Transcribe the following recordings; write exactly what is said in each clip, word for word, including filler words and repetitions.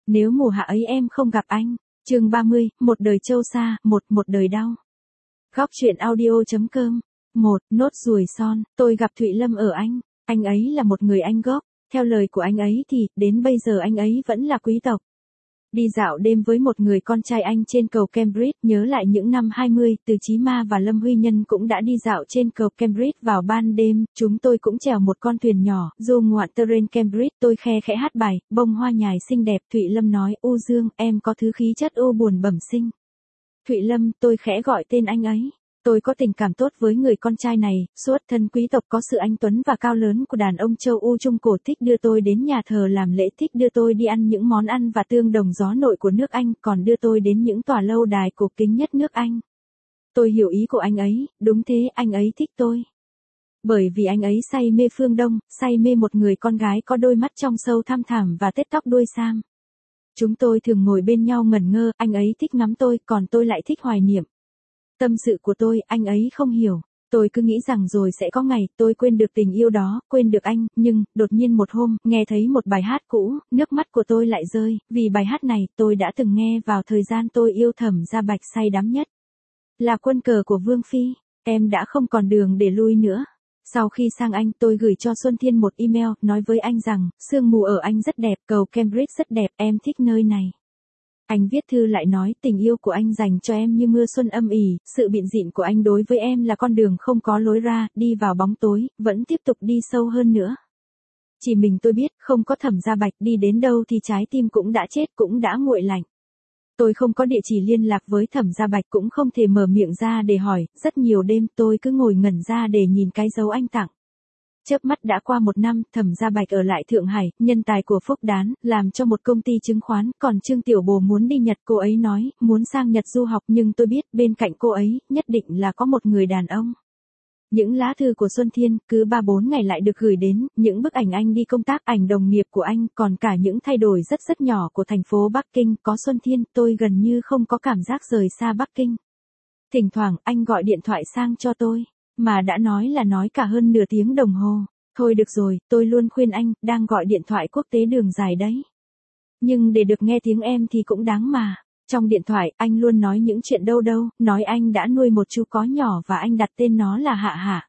Nếu mùa hạ ấy em không gặp anh. Chương ba mươi, một đời trâu xa, một, một đời đau. Góc truyện audio.com. một, nốt ruồi son, tôi gặp Thụy Lâm ở Anh. Anh ấy là một người Anh gốc. Theo lời của anh ấy thì, đến bây giờ anh ấy vẫn là quý tộc. Đi dạo đêm với một người con trai Anh trên cầu Cambridge, nhớ lại những năm hai mươi, Từ Chí Ma và Lâm Huy Nhân cũng đã đi dạo trên cầu Cambridge vào ban đêm, chúng tôi cũng chèo một con thuyền nhỏ, du ngoạn terrain Cambridge, tôi khe khẽ hát bài, bông hoa nhài xinh đẹp, Thụy Lâm nói, U Dương, em có thứ khí chất u buồn bẩm sinh. Thụy Lâm, tôi khẽ gọi tên anh ấy. Tôi có tình cảm tốt với người con trai này, xuất thân quý tộc có sự anh tuấn và cao lớn của đàn ông châu Âu Trung Cổ, thích đưa tôi đến nhà thờ làm lễ, thích đưa tôi đi ăn những món ăn và tương đồng gió nội của nước Anh, còn đưa tôi đến những tòa lâu đài cổ kính nhất nước Anh. Tôi hiểu ý của anh ấy, đúng thế, anh ấy thích tôi. Bởi vì anh ấy say mê phương Đông, say mê một người con gái có đôi mắt trong sâu thăm thẳm và tết tóc đuôi sam. Chúng tôi thường ngồi bên nhau ngẩn ngơ, anh ấy thích ngắm tôi, còn tôi lại thích hoài niệm. Tâm sự của tôi, anh ấy không hiểu. Tôi cứ nghĩ rằng rồi sẽ có ngày, tôi quên được tình yêu đó, quên được anh, nhưng, đột nhiên một hôm, nghe thấy một bài hát cũ, nước mắt của tôi lại rơi, vì bài hát này, tôi đã từng nghe vào thời gian tôi yêu Thẩm Gia Bạch say đắm nhất. Là quân cờ của Vương Phi, em đã không còn đường để lui nữa. Sau khi sang Anh, tôi gửi cho Xuân Thiên một email, nói với anh rằng, sương mù ở Anh rất đẹp, cầu Cambridge rất đẹp, em thích nơi này. Anh viết thư lại nói, tình yêu của anh dành cho em như mưa xuân âm ỉ, sự bịn dịn của anh đối với em là con đường không có lối ra, đi vào bóng tối, vẫn tiếp tục đi sâu hơn nữa. Chỉ mình tôi biết, không có Thẩm Gia Bạch, đi đến đâu thì trái tim cũng đã chết, cũng đã nguội lạnh. Tôi không có địa chỉ liên lạc với Thẩm Gia Bạch, cũng không thể mở miệng ra để hỏi, rất nhiều đêm tôi cứ ngồi ngẩn ra để nhìn cái dấu anh tặng. Chớp mắt đã qua một năm, Thẩm Gia Bạch ở lại Thượng Hải, nhân tài của Phúc Đán, làm cho một công ty chứng khoán, còn Trương Tiểu Bồ muốn đi Nhật, cô ấy nói, muốn sang Nhật du học, nhưng tôi biết, bên cạnh cô ấy, nhất định là có một người đàn ông. Những lá thư của Xuân Thiên, cứ ba bốn ngày lại được gửi đến, những bức ảnh anh đi công tác, ảnh đồng nghiệp của anh, còn cả những thay đổi rất rất nhỏ của thành phố Bắc Kinh, có Xuân Thiên, tôi gần như không có cảm giác rời xa Bắc Kinh. Thỉnh thoảng, anh gọi điện thoại sang cho tôi. Mà đã nói là nói cả hơn nửa tiếng đồng hồ. Thôi được rồi, tôi luôn khuyên anh, đang gọi điện thoại quốc tế đường dài đấy. Nhưng để được nghe tiếng em thì cũng đáng mà. Trong điện thoại, anh luôn nói những chuyện đâu đâu, nói anh đã nuôi một chú có nhỏ và anh đặt tên nó là Hạ Hạ.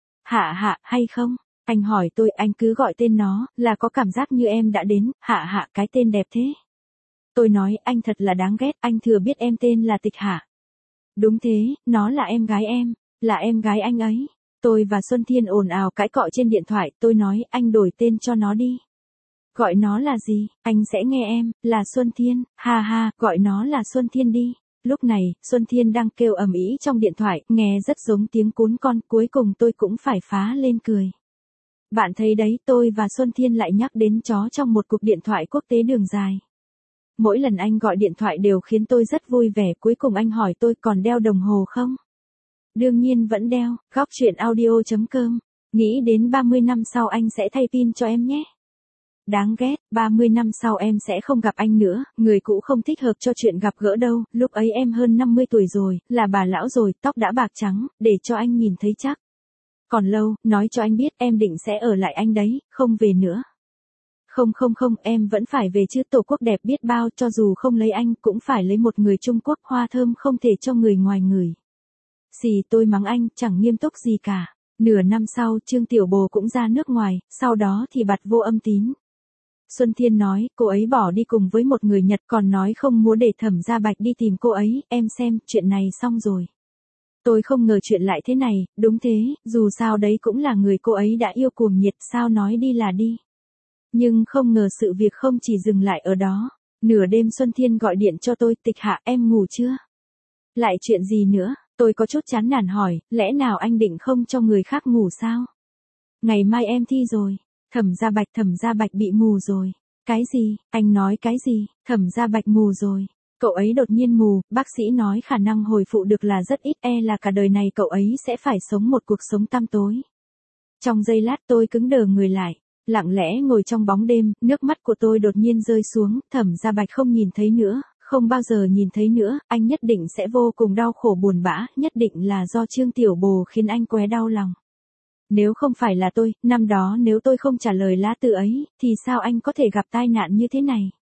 Hạ Hạ, hay không? Anh hỏi tôi, anh cứ gọi tên nó, là có cảm giác như em đã đến, Hạ Hạ, cái tên đẹp thế. Tôi nói, anh thật là đáng ghét, anh thừa biết em tên là Tịch Hạ. Đúng thế, nó là em gái em. Là em gái anh ấy. Tôi và Xuân Thiên ồn ào cãi cọ trên điện thoại, tôi nói, anh đổi tên cho nó đi. Gọi nó là gì? Anh sẽ nghe em, là Xuân Thiên, ha ha, gọi nó là Xuân Thiên đi. Lúc này, Xuân Thiên đang kêu ầm ĩ trong điện thoại, nghe rất giống tiếng cún con, cuối cùng tôi cũng phải phá lên cười. Bạn thấy đấy, tôi và Xuân Thiên lại nhắc đến chó trong một cuộc điện thoại quốc tế đường dài. Mỗi lần anh gọi điện thoại đều khiến tôi rất vui vẻ, cuối cùng anh hỏi tôi còn đeo đồng hồ không? Đương nhiên vẫn đeo, góc truyện audio.com. Nghĩ đến ba mươi năm sau anh sẽ thay pin cho em nhé. Đáng ghét, ba mươi năm sau em sẽ không gặp anh nữa, người cũ không thích hợp cho chuyện gặp gỡ đâu, lúc ấy em hơn năm mươi tuổi rồi, là bà lão rồi, tóc đã bạc trắng, để cho anh nhìn thấy chắc. Còn lâu, nói cho anh biết em định sẽ ở lại anh đấy, không về nữa. Không không không, em vẫn phải về chứ, tổ quốc đẹp biết bao, cho dù không lấy anh, cũng phải lấy một người Trung Quốc, hoa thơm không thể cho người ngoài ngửi. Xì, tôi mắng anh, chẳng nghiêm túc gì cả. Nửa năm sau, Trương Tiểu Bồ cũng ra nước ngoài, sau đó thì bặt vô âm tín. Xuân Thiên nói, cô ấy bỏ đi cùng với một người Nhật, còn nói không muốn để Thẩm Gia Bạch đi tìm cô ấy, em xem, chuyện này xong rồi. Tôi không ngờ chuyện lại thế này, đúng thế, dù sao đấy cũng là người cô ấy đã yêu cuồng nhiệt, sao nói đi là đi. Nhưng không ngờ sự việc không chỉ dừng lại ở đó. Nửa đêm Xuân Thiên gọi điện cho tôi, Tịch Hạ, em ngủ chưa? Lại chuyện gì nữa? Tôi có chút chán nản hỏi, lẽ nào anh định không cho người khác ngủ sao? Ngày mai em thi rồi. Thẩm Gia Bạch, Thẩm Gia Bạch bị mù rồi. Cái gì? Anh nói cái gì? Thẩm Gia Bạch mù rồi. Cậu ấy đột nhiên mù, bác sĩ nói khả năng hồi phục được là rất ít, e là cả đời này cậu ấy sẽ phải sống một cuộc sống tăm tối. Trong giây lát tôi cứng đờ người lại. Lặng lẽ ngồi trong bóng đêm, nước mắt của tôi đột nhiên rơi xuống, Thẩm Gia Bạch không nhìn thấy nữa. Không bao giờ nhìn thấy nữa, anh nhất định sẽ vô cùng đau khổ buồn bã, nhất định là do Trương Tiểu Bồ khiến anh quá đau lòng. Nếu không phải là tôi, năm đó nếu tôi không trả lời lá thư ấy, thì sao anh có thể gặp tai nạn như thế này?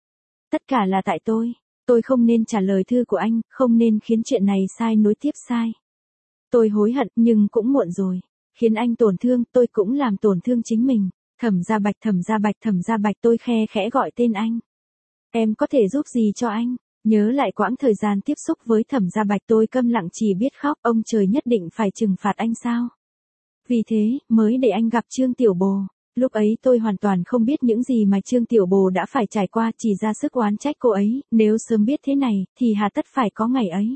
tất cả là tại tôi. Tôi không nên trả lời thư của anh, không nên khiến chuyện này sai nối tiếp sai. Tôi hối hận nhưng cũng muộn rồi. Khiến anh tổn thương, tôi cũng làm tổn thương chính mình. Thẩm Gia Bạch, Thẩm Gia Bạch, Thẩm Gia Bạch, tôi khe khẽ gọi tên anh. Em có thể giúp gì cho anh? Nhớ lại quãng thời gian tiếp xúc với Thẩm Gia Bạch, tôi câm lặng chỉ biết khóc, ông trời nhất định phải trừng phạt anh sao? Vì thế, mới để anh gặp Trương Tiểu Bồ. Lúc ấy tôi hoàn toàn không biết những gì mà Trương Tiểu Bồ đã phải trải qua, chỉ ra sức oán trách cô ấy, nếu sớm biết thế này, thì hà tất phải có ngày ấy.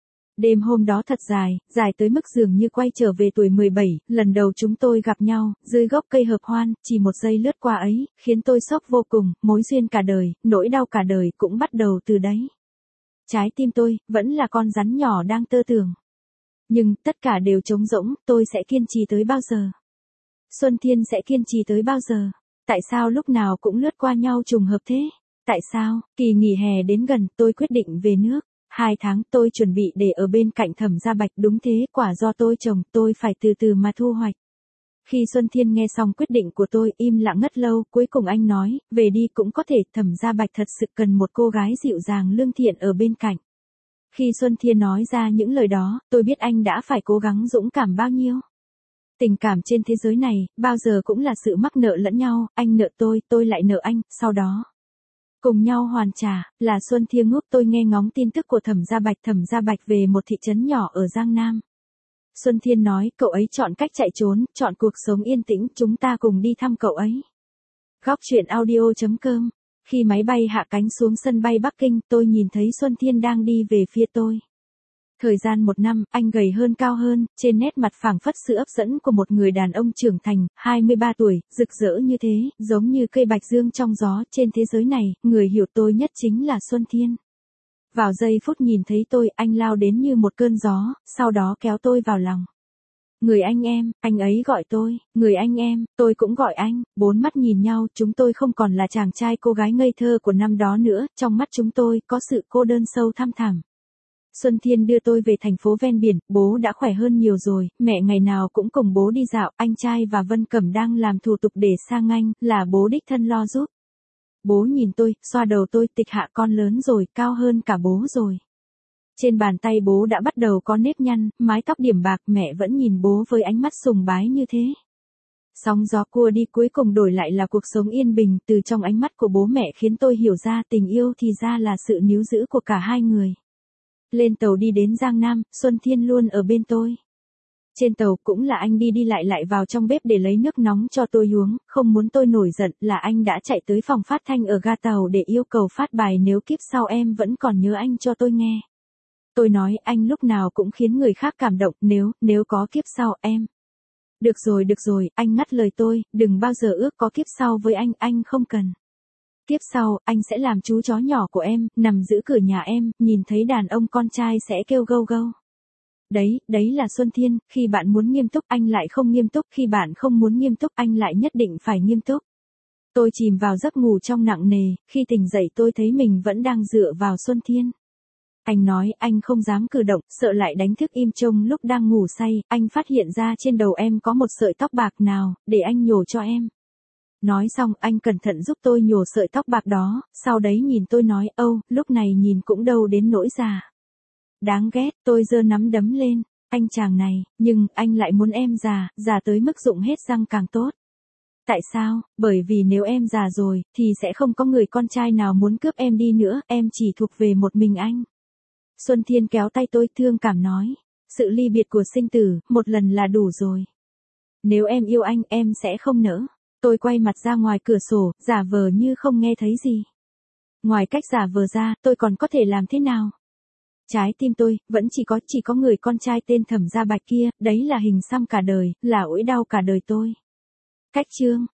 Đêm hôm đó thật dài, dài tới mức dường như quay trở về tuổi mười bảy, lần đầu chúng tôi gặp nhau, dưới gốc cây hợp hoan, chỉ một giây lướt qua ấy, khiến tôi sốc vô cùng, mối duyên cả đời, nỗi đau cả đời cũng bắt đầu từ đấy. Trái tim tôi, vẫn là con rắn nhỏ đang tơ tưởng. Nhưng, tất cả đều trống rỗng, tôi sẽ kiên trì tới bao giờ? Xuân Thiên sẽ kiên trì tới bao giờ? Tại sao lúc nào cũng lướt qua nhau trùng hợp thế? Tại sao, kỳ nghỉ hè đến gần, tôi quyết định về nước. Hai tháng tôi chuẩn bị để ở bên cạnh Thẩm Gia Bạch, đúng thế, quả do tôi trồng, tôi phải từ từ mà thu hoạch. Khi Xuân Thiên nghe xong quyết định của tôi, im lặng ngất lâu, cuối cùng anh nói, về đi cũng có thể, Thẩm Gia Bạch thật sự cần một cô gái dịu dàng lương thiện ở bên cạnh. Khi Xuân Thiên nói ra những lời đó, tôi biết anh đã phải cố gắng dũng cảm bao nhiêu. Tình cảm trên thế giới này, bao giờ cũng là sự mắc nợ lẫn nhau, anh nợ tôi, tôi lại nợ anh, sau đó cùng nhau hoàn trả, là Xuân Thiên giúp tôi nghe ngóng tin tức của Thẩm Gia Bạch. Thẩm Gia Bạch về một thị trấn nhỏ ở Giang Nam. Xuân Thiên nói, cậu ấy chọn cách chạy trốn, chọn cuộc sống yên tĩnh, chúng ta cùng đi thăm cậu ấy. Góc truyện audio chấm com. Khi máy bay hạ cánh xuống sân bay Bắc Kinh, tôi nhìn thấy Xuân Thiên đang đi về phía tôi. Thời gian một năm, anh gầy hơn cao hơn, trên nét mặt phảng phất sự hấp dẫn của một người đàn ông trưởng thành, hai mươi ba tuổi, rực rỡ như thế, giống như cây bạch dương trong gió, trên thế giới này, người hiểu tôi nhất chính là Xuân Thiên. Vào giây phút nhìn thấy tôi, anh lao đến như một cơn gió, sau đó kéo tôi vào lòng. Người anh em, anh ấy gọi tôi, người anh em, tôi cũng gọi anh, bốn mắt nhìn nhau, chúng tôi không còn là chàng trai cô gái ngây thơ của năm đó nữa, trong mắt chúng tôi có sự cô đơn sâu thăm thẳm. Xuân Thiên đưa tôi về thành phố ven biển, bố đã khỏe hơn nhiều rồi, mẹ ngày nào cũng cùng bố đi dạo, anh trai và Vân Cẩm đang làm thủ tục để sang Anh, là bố đích thân lo giúp. Bố nhìn tôi, xoa đầu tôi, Tịch Hạ, con lớn rồi, cao hơn cả bố rồi. Trên bàn tay bố đã bắt đầu có nếp nhăn, mái tóc điểm bạc, mẹ vẫn nhìn bố với ánh mắt sùng bái như thế. Sóng gió cua đi, cuối cùng đổi lại là cuộc sống yên bình, từ trong ánh mắt của bố mẹ khiến tôi hiểu ra tình yêu thì ra là sự níu giữ của cả hai người. Lên tàu đi đến Giang Nam, Xuân Thiên luôn ở bên tôi. Trên tàu cũng là anh đi đi lại lại vào trong bếp để lấy nước nóng cho tôi uống, không muốn tôi nổi giận là anh đã chạy tới phòng phát thanh ở ga tàu để yêu cầu phát bài nếu kiếp sau em vẫn còn nhớ anh cho tôi nghe. Tôi nói anh lúc nào cũng khiến người khác cảm động, nếu, nếu có kiếp sau em. Được rồi được rồi, anh ngắt lời tôi, đừng bao giờ ước có kiếp sau với anh, anh không cần. Tiếp sau, anh sẽ làm chú chó nhỏ của em, nằm giữ cửa nhà em, nhìn thấy đàn ông con trai sẽ kêu gâu gâu. Đấy, đấy là Xuân Thiên, khi bạn muốn nghiêm túc anh lại không nghiêm túc, khi bạn không muốn nghiêm túc anh lại nhất định phải nghiêm túc. Tôi chìm vào giấc ngủ trong nặng nề, khi tỉnh dậy tôi thấy mình vẫn đang dựa vào Xuân Thiên. Anh nói anh không dám cử động, sợ lại đánh thức Im Trông lúc đang ngủ say, anh phát hiện ra trên đầu em có một sợi tóc bạc, nào, để anh nhổ cho em. Nói xong anh cẩn thận giúp tôi nhổ sợi tóc bạc đó, sau đấy nhìn tôi nói, âu, lúc này nhìn cũng đâu đến nỗi già. Đáng ghét, tôi giơ nắm đấm lên, anh chàng này, nhưng anh lại muốn em già, già tới mức rụng hết răng càng tốt. Tại sao? Bởi vì nếu em già rồi, thì sẽ không có người con trai nào muốn cướp em đi nữa, em chỉ thuộc về một mình anh. Xuân Thiên kéo tay tôi, thương cảm nói, sự ly biệt của sinh tử, một lần là đủ rồi. Nếu em yêu anh, em sẽ không nỡ. Tôi quay mặt ra ngoài cửa sổ, giả vờ như không nghe thấy gì. Ngoài cách giả vờ ra, tôi còn có thể làm thế nào? Trái tim tôi, vẫn chỉ có, chỉ có người con trai tên Thẩm Gia Bạch kia, đấy là hình xăm cả đời, là ỗi đau cả đời tôi. Cách chương.